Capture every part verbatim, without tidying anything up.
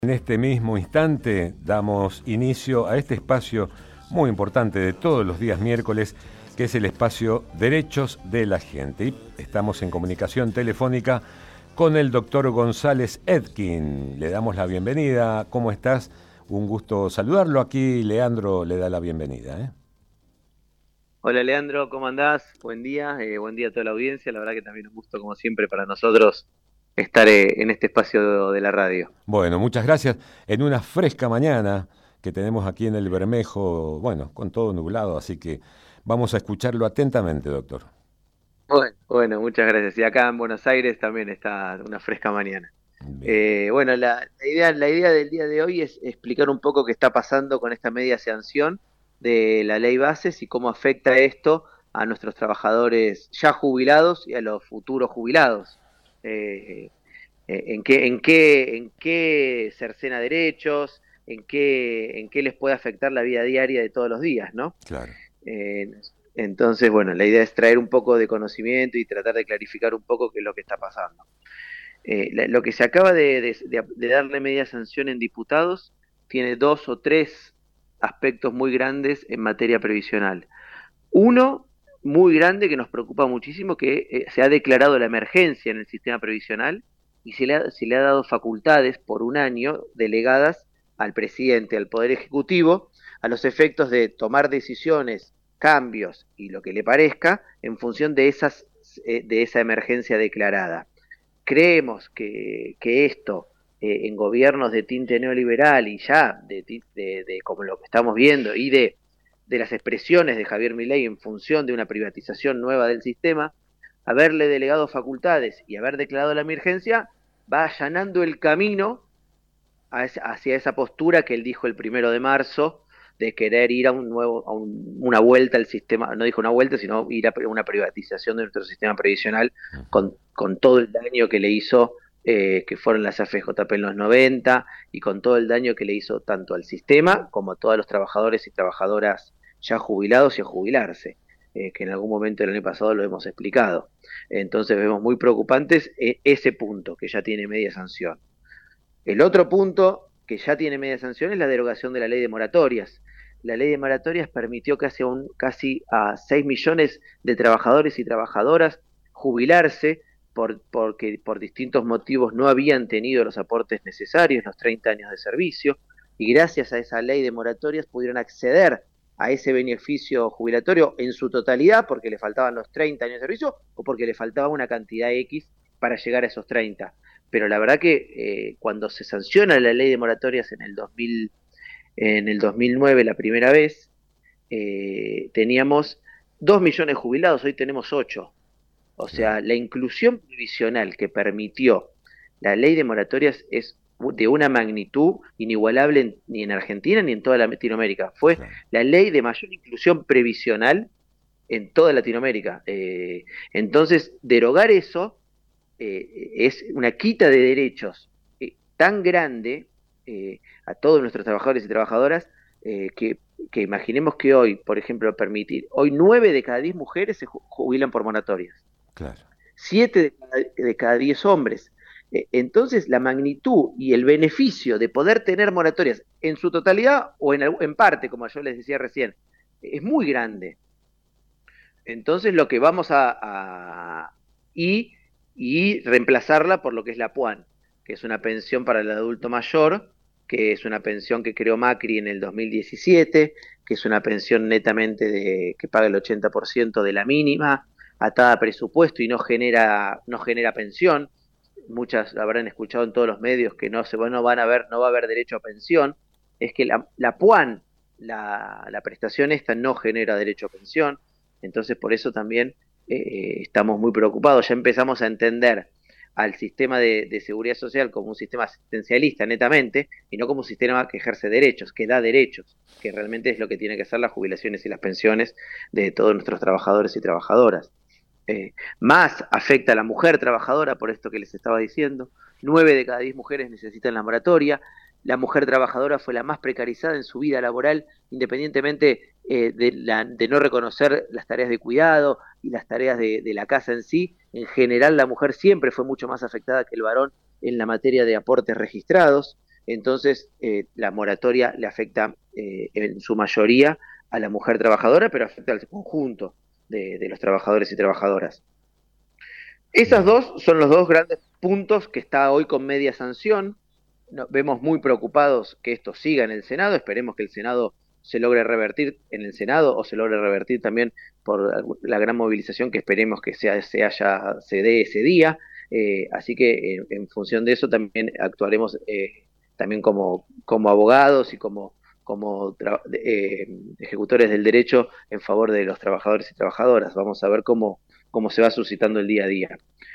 En este mismo instante damos inicio a este espacio muy importante de todos los días miércoles, que es el espacio Derechos de la Gente. Y estamos en comunicación telefónica con el doctor González Edkin. Le damos la bienvenida. ¿Cómo estás? Un gusto saludarlo. Aquí Leandro le da la bienvenida, ¿eh? Hola Leandro, ¿cómo andás? Buen día, eh, buen día a toda la audiencia. La verdad que también un gusto, como siempre, para nosotros estar eh, en este espacio de la radio. Bueno, muchas gracias. En una fresca mañana que tenemos aquí en el Bermejo, bueno, con todo nublado, así que vamos a escucharlo atentamente, doctor. Bueno, bueno, muchas gracias. Y acá en Buenos Aires también está una fresca mañana. Bien. Eh, bueno, la, la idea, la idea del día de hoy es explicar un poco qué está pasando con esta media sanción de la ley Bases y cómo afecta esto a nuestros trabajadores ya jubilados y a los futuros jubilados. Eh, eh, en qué, en qué, en qué cercena derechos, en qué, en qué les puede afectar la vida diaria de todos los días, ¿no? Claro. Eh, entonces, bueno, la idea es traer un poco de conocimiento y tratar de clarificar un poco qué es lo que está pasando. Eh, la- lo que se acaba de, de- de- de darle media sanción en diputados tiene dos o tres aspectos muy grandes en materia previsional. Uno muy grande que nos preocupa muchísimo, que eh, se ha declarado la emergencia en el sistema previsional y se le, ha, se le ha dado facultades por un año delegadas al presidente, al Poder Ejecutivo, a los efectos de tomar decisiones, cambios y lo que le parezca en función de, esas, eh, de esa emergencia declarada. Creemos que, que esto eh, en gobiernos de tinte neoliberal y ya de, de, de como lo que estamos viendo y de de las expresiones de Javier Milei en función de una privatización nueva del sistema, haberle delegado facultades y haber declarado la emergencia, va allanando el camino hacia esa postura que él dijo el primero de marzo de querer ir a un nuevo, a un, una vuelta al sistema, no dijo una vuelta, sino ir a una privatización de nuestro sistema previsional con, con todo el daño que le hizo, eh, que fueron las A F J P en los noventa, y con todo el daño que le hizo tanto al sistema como a todos los trabajadores y trabajadoras ya jubilados y a jubilarse, eh, que en algún momento del año pasado lo hemos explicado. Entonces vemos muy preocupantes eh, ese punto, que ya tiene media sanción. El otro punto que ya tiene media sanción es la derogación de la ley de moratorias. La ley de moratorias permitió casi a, un, casi a seis millones de trabajadores y trabajadoras jubilarse por, porque por distintos motivos no habían tenido los aportes necesarios, los treinta años de servicio, y gracias a esa ley de moratorias pudieron acceder a ese beneficio jubilatorio en su totalidad porque le faltaban los treinta años de servicio o porque le faltaba una cantidad X para llegar a esos treinta. Pero la verdad que eh, cuando se sanciona la ley de moratorias en el dos mil, en el dos mil nueve la primera vez, eh, teníamos dos millones de jubilados, hoy tenemos ocho. O Claro. sea, la inclusión previsional que permitió la ley de moratorias es de una magnitud inigualable en, ni en Argentina ni en toda Latinoamérica. Fue Claro. la ley de mayor inclusión previsional en toda Latinoamérica. Eh, entonces, derogar eso eh, es una quita de derechos eh, tan grande eh, a todos nuestros trabajadores y trabajadoras eh, que, que, imaginemos que hoy, por ejemplo, permitir, hoy nueve de cada diez mujeres se jubilan por moratorias, Claro. siete de cada, de cada diez hombres. Eh, entonces, la magnitud y el beneficio de poder tener moratorias en su totalidad o en, en parte, como yo les decía recién, es muy grande. Entonces, lo que vamos a, a y y reemplazarla por lo que es la PUAN, que es una pensión para el adulto mayor, que es una pensión que creó Macri en el dos mil diecisiete, que es una pensión netamente de, que paga el ochenta por ciento de la mínima, atada a presupuesto y no genera, no genera pensión. Muchas habrán escuchado en todos los medios que no, se, no, van a ver, no va a haber derecho a pensión. Es que la, la PUAN, la, la prestación esta, no genera derecho a pensión. Entonces, por eso también eh, estamos muy preocupados. Ya empezamos a entender al sistema de, de seguridad social como un sistema asistencialista netamente y no como un sistema que ejerce derechos, que da derechos, que realmente es lo que tiene que ser las jubilaciones y las pensiones de todos nuestros trabajadores y trabajadoras. Eh, más afecta a la mujer trabajadora, por esto que les estaba diciendo. Nueve de cada diez mujeres necesitan la moratoria. La mujer trabajadora fue la más precarizada en su vida laboral, independientemente eh, de, la, de no reconocer las tareas de cuidado y las tareas de, de la casa en sí. En general, la mujer siempre fue mucho más afectada que el varón en la materia de aportes registrados. entonces eh, la moratoria le afecta eh, en su mayoría a la mujer trabajadora, pero afecta al conjunto de, de los trabajadores y trabajadoras. Esas Bien. dos son los dos grandes puntos que está hoy con media sanción. No, vemos muy preocupados que esto siga en el Senado, esperemos que el Senado se logre revertir en el Senado o se logre revertir también por la gran movilización que esperemos que sea, se, haya, se dé ese día. Eh, así que en, en, función de eso también actuaremos eh, también como, como abogados y como, como eh, ejecutores del derecho en favor de los trabajadores y trabajadoras. Vamos a ver cómo, cómo se va suscitando el día a día.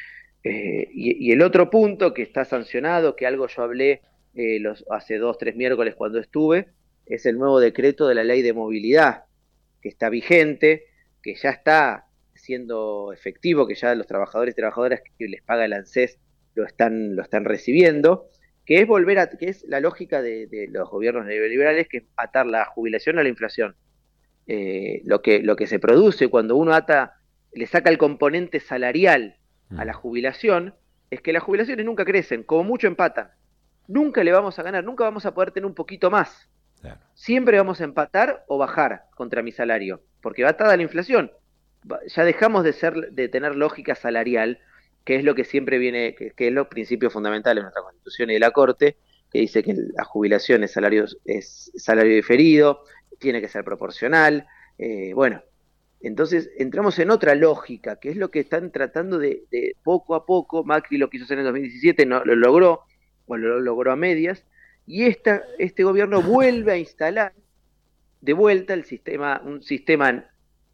Eh, y, y el otro punto que está sancionado, que algo yo hablé eh, los, hace dos, tres miércoles cuando estuve, es el nuevo decreto de la ley de movilidad, que está vigente, que ya está siendo efectivo, que ya los trabajadores y trabajadoras que les paga el ANSES lo están, lo están recibiendo, que es volver a, que es la lógica de, de los gobiernos neoliberales, que es atar la jubilación a la inflación. Eh, lo que, lo que se produce cuando uno ata, le saca el componente salarial a la jubilación, es que las jubilaciones nunca crecen, como mucho empatan. Nunca le vamos a ganar, nunca vamos a poder tener un poquito más. Claro. Siempre vamos a empatar o bajar contra mi salario, porque va atada a la inflación. Ya dejamos de ser, de tener lógica salarial, que es lo que siempre viene, que, que es los principios fundamentales de nuestra Constitución y de la Corte, que dice que la jubilación es salario, es salario diferido, tiene que ser proporcional. Eh, bueno, entonces entramos en otra lógica, que es lo que están tratando de, de poco a poco. Macri lo quiso hacer en dos mil diecisiete, no lo logró, o lo logró a medias, y esta, este gobierno vuelve a instalar de vuelta el sistema, un sistema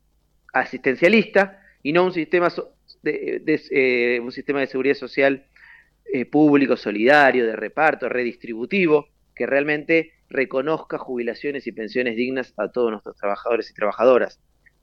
asistencialista y no un sistema de, de, eh, un sistema de seguridad social eh, público, solidario, de reparto, redistributivo, que realmente reconozca jubilaciones y pensiones dignas a todos nuestros trabajadores y trabajadoras.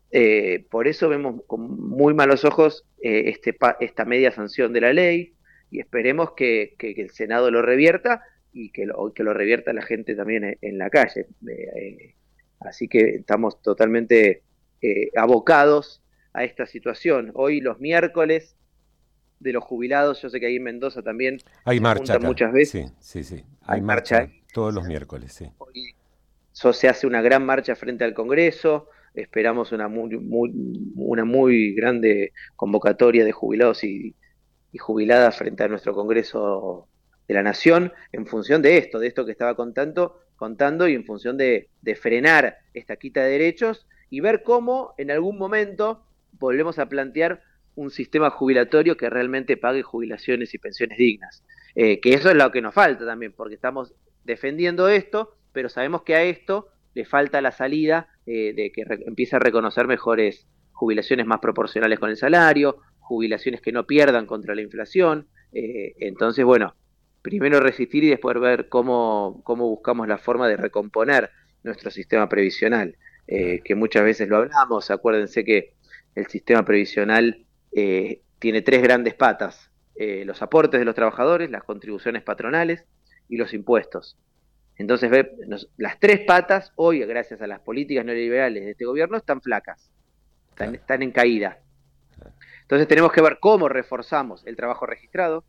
Eh, por eso vemos con muy malos ojos eh, este, esta media sanción de la ley y esperemos que, que, que el Senado lo revierta y que lo, que lo revierta la gente también en, en la calle. Eh, así que estamos totalmente eh, abocados a esta situación. Hoy los miércoles de los jubilados, yo sé que ahí en Mendoza también hay se marcha acá. muchas veces. Sí, sí, sí. Hay, hay marcha, marcha todos los miércoles, sí. Hoy so, se hace una gran marcha frente al Congreso. Esperamos una muy, muy, una muy grande convocatoria de jubilados y, y jubiladas frente a nuestro Congreso de la Nación en función de esto, de esto que estaba contando, contando y en función de, de frenar esta quita de derechos y ver cómo en algún momento volvemos a plantear un sistema jubilatorio que realmente pague jubilaciones y pensiones dignas. Eh, que eso es lo que nos falta también, porque estamos defendiendo esto, pero sabemos que a esto le falta la salida eh, de que re- empiece a reconocer mejores jubilaciones más proporcionales con el salario, jubilaciones que no pierdan contra la inflación. Eh, entonces, bueno, primero resistir y después ver cómo, cómo buscamos la forma de recomponer nuestro sistema previsional, eh, que muchas veces lo hablamos. Acuérdense que el sistema previsional eh, tiene tres grandes patas: eh, los aportes de los trabajadores, las contribuciones patronales y los impuestos. Entonces, ve, nos, las tres patas hoy, gracias a las políticas neoliberales de este gobierno, están flacas, están, claro. están en caída. Entonces tenemos que ver cómo reforzamos el trabajo registrado,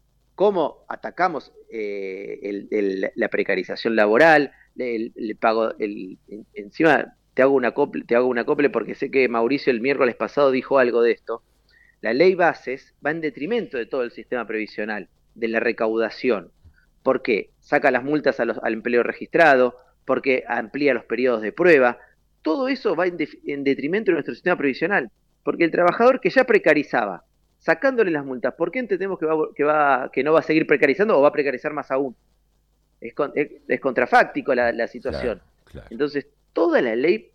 cómo atacamos eh, el, el, la precarización laboral, el, el pago, el, el, encima te hago, una acople, te hago una acople porque sé que Mauricio el miércoles pasado dijo algo de esto. La ley bases va en detrimento de todo el sistema previsional, de la recaudación. ¿Por qué? Saca las multas a los, al empleo registrado, porque amplía los periodos de prueba. Todo eso va en, de, en detrimento de nuestro sistema previsional, porque el trabajador que ya precarizaba, sacándole las multas, ¿por qué entendemos que, va, que, va, que no va a seguir precarizando o va a precarizar más aún? Es, con, es, es contrafáctico la, la situación. Claro, claro. Entonces, toda la ley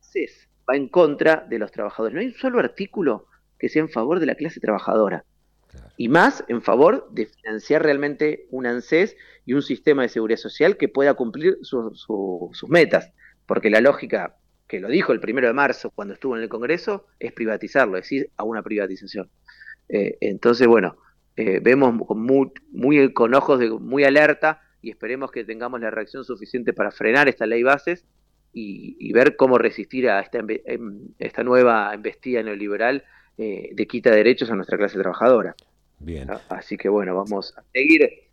va en contra de los trabajadores. No hay un solo artículo que sea en favor de la clase trabajadora. Claro. Y más en favor de financiar realmente un ANSES y un sistema de seguridad social que pueda cumplir su, su, sus metas. Porque la lógica, que lo dijo el primero de marzo cuando estuvo en el Congreso, es privatizarlo, es decir, a una privatización. Eh, entonces, bueno, eh, vemos con, muy, muy, con ojos de, muy alerta y esperemos que tengamos la reacción suficiente para frenar esta ley bases y, y ver cómo resistir a esta, esta nueva embestida neoliberal eh, de quita de derechos a nuestra clase trabajadora. Bien. Así que bueno, vamos a seguir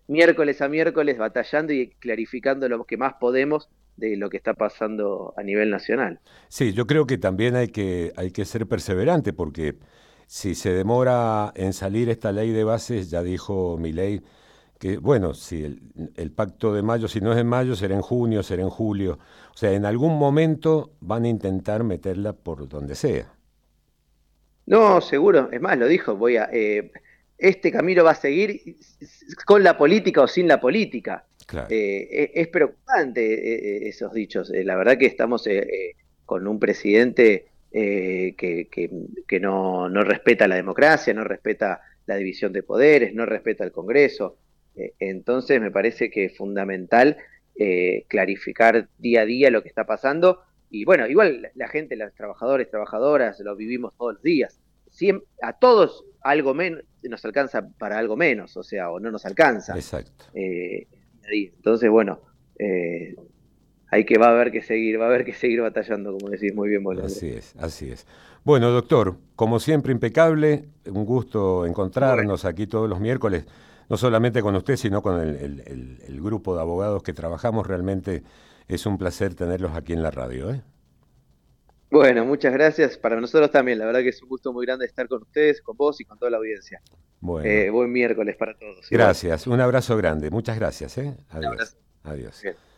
miércoles a miércoles batallando y clarificando lo que más podemos de lo que está pasando a nivel nacional. Sí, yo creo que también hay que, hay que ser perseverante porque si se demora en salir esta ley de bases, ya dijo Milei, que bueno, si el, el pacto de mayo, si no es en mayo, será en junio, será en julio. O sea, en algún momento van a intentar meterla por donde sea. No, seguro, es más, lo dijo, voy a, eh, este camino va a seguir con la política o sin la política. Claro, Eh, es, es preocupante eh, esos dichos. Eh, la verdad que estamos eh, eh, con un presidente eh, que, que, que no, no respeta la democracia, no respeta la división de poderes, no respeta el Congreso. Eh, entonces me parece que es fundamental eh, clarificar día a día lo que está pasando. Y bueno, igual la gente, los trabajadores, trabajadoras, lo vivimos todos los días. Siem- a todos algo menos nos alcanza para algo menos, o sea, o no nos alcanza. exacto. Eh, entonces, bueno, eh, hay que va a haber que seguir, va a haber que seguir batallando, como decís muy bien vos, Andrés. Así es, así es. Bueno, doctor, como siempre impecable, un gusto Bueno, encontrarnos aquí todos los miércoles, no solamente con usted, sino con el, el- el- el grupo de abogados que trabajamos. Realmente es un placer tenerlos aquí en la radio, ¿eh? bueno, muchas gracias. Para nosotros también, la verdad que es un gusto muy grande estar con ustedes, con vos y con toda la audiencia. Bueno, Eh, buen miércoles para todos, igual. gracias, un abrazo grande, muchas gracias, ¿eh? Un Adiós, abrazo. adiós. Bien.